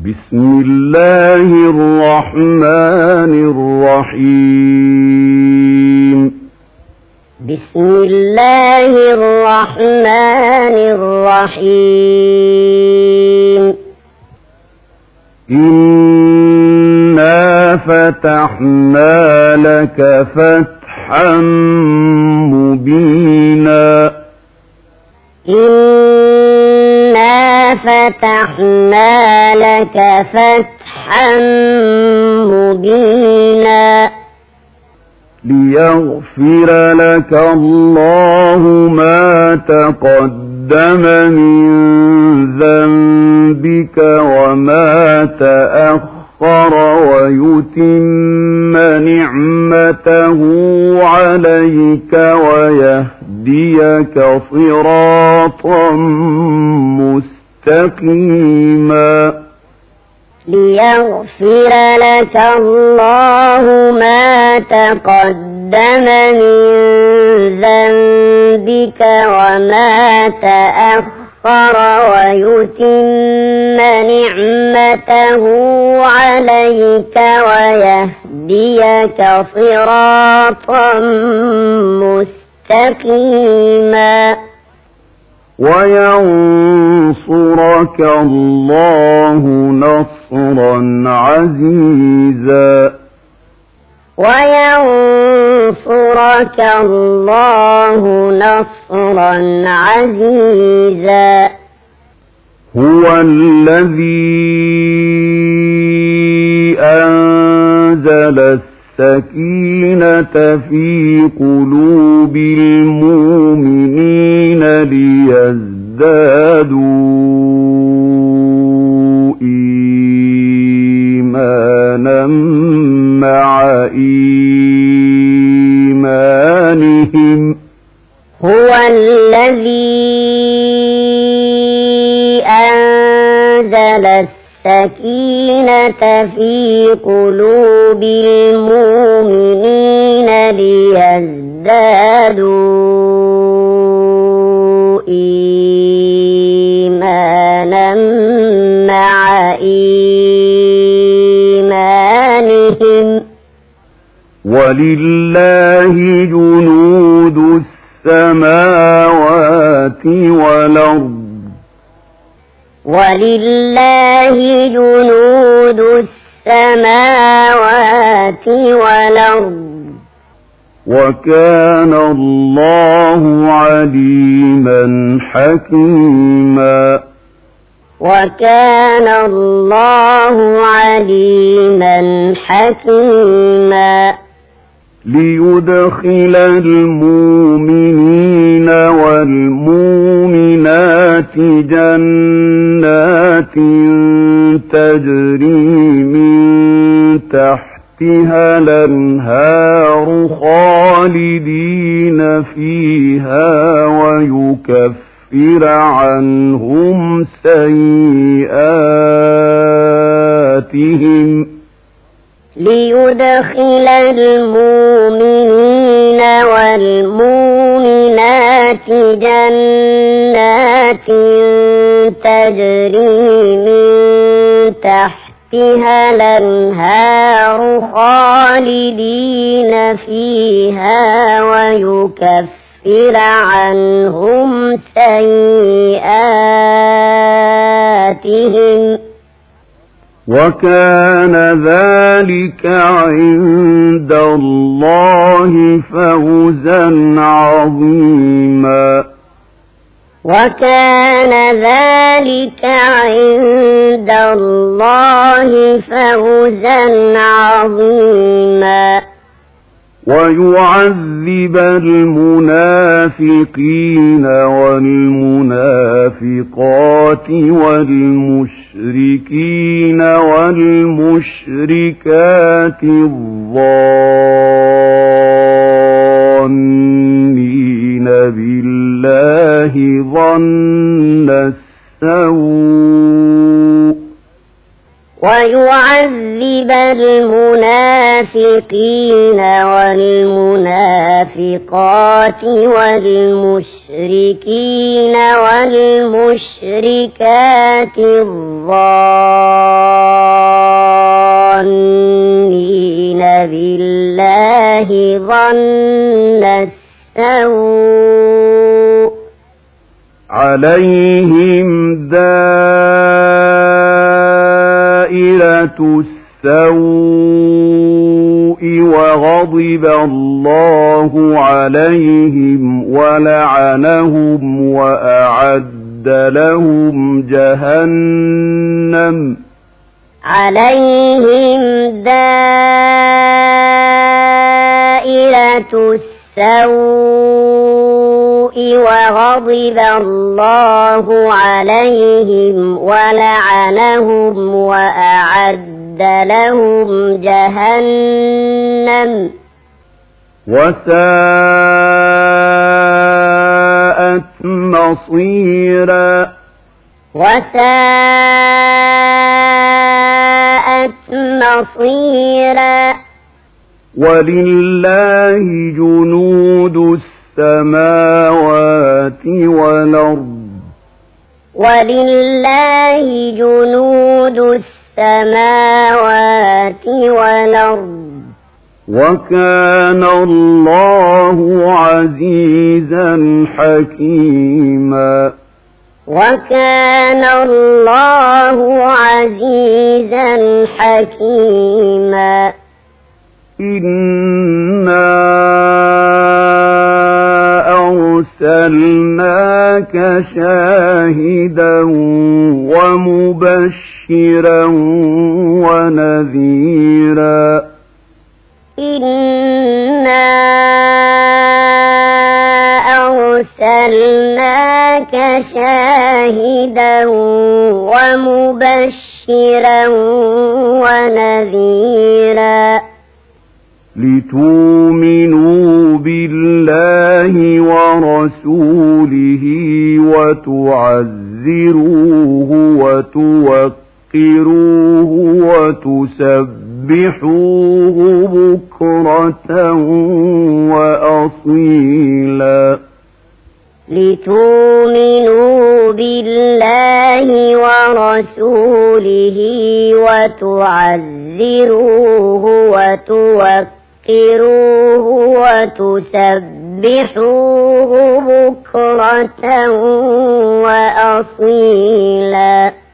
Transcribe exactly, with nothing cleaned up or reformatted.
بسم الله الرحمن الرحيم بسم الله الرحمن الرحيم إنا فتحنا لك فتحا مبينا إنا فتحنا لك فتحا مبينا ليغفر لك الله ما تقدم من ذنبك وما تأخر ويتم نعمته عليك ويهديك صراطا مستقيما ليغفر لك الله ما تقدم من ذنبك وما تأخر ويتم نعمته عليك ويهديك صراطا مستقيما وينصرك الله نصرا عزيزا وينصرك الله نصرا عزيزا هو الذي أنزل السكينة في قلوب المؤمنين ليزدادوا إيمانا مع إيمانهم هو الذي أنزل السكينة في قلوب المؤمنين ليزدادوا إيمانا مع إيمانهم ولله جنود السماوات والأرض ولله جنود السماوات والأرض وكان الله عليما حكيما وكان الله عليما حكيما ليدخل المؤمنين والمؤمنات جنات تجري من تحتها الأنهار خالدين فيها ويكفر عنهم سيئاتهم ليدخل المؤمنين والمؤمنات جنات تجري من تحتها الأنهار خالدين فيها ويكفر عنهم سيئاتهم وكان ذلك عند الله فوزا عظيما وكان ذلك عند الله فوزا عظيما ويعذب المنافقين والمنافقات والمشركين والمشركات الظانين بالله ظن السوء ويعذب المنافقين والمنافقات والمشركين والمشركات الظالمين ظن السوء عليهم دائرة السوء وغضب الله عليهم ولعنهم وأعد لهم جهنم عليهم دائرة السوء وغضب الله عليهم ولعنهم وأعد لهم جهنم وساءت مصيرا وساءت مصيرا ولله جنود السماوات والأرض ولله جنود السماوات والأرض وكان الله عزيزا حكيما وكان الله عزيزا حكيما إنا أرسلناك شاهدا ومبشرا ونذيرا إنا أرسلناك شاهدا ومبشرا ونذيرا لتؤمنوا بالله ورسوله وتعزروه وتوقروه وتسبحوه بكرة وأصيلا لتؤمنوا بالله ورسوله وتعزروه وتوقروه وتسبحوه بكرة وأصيلا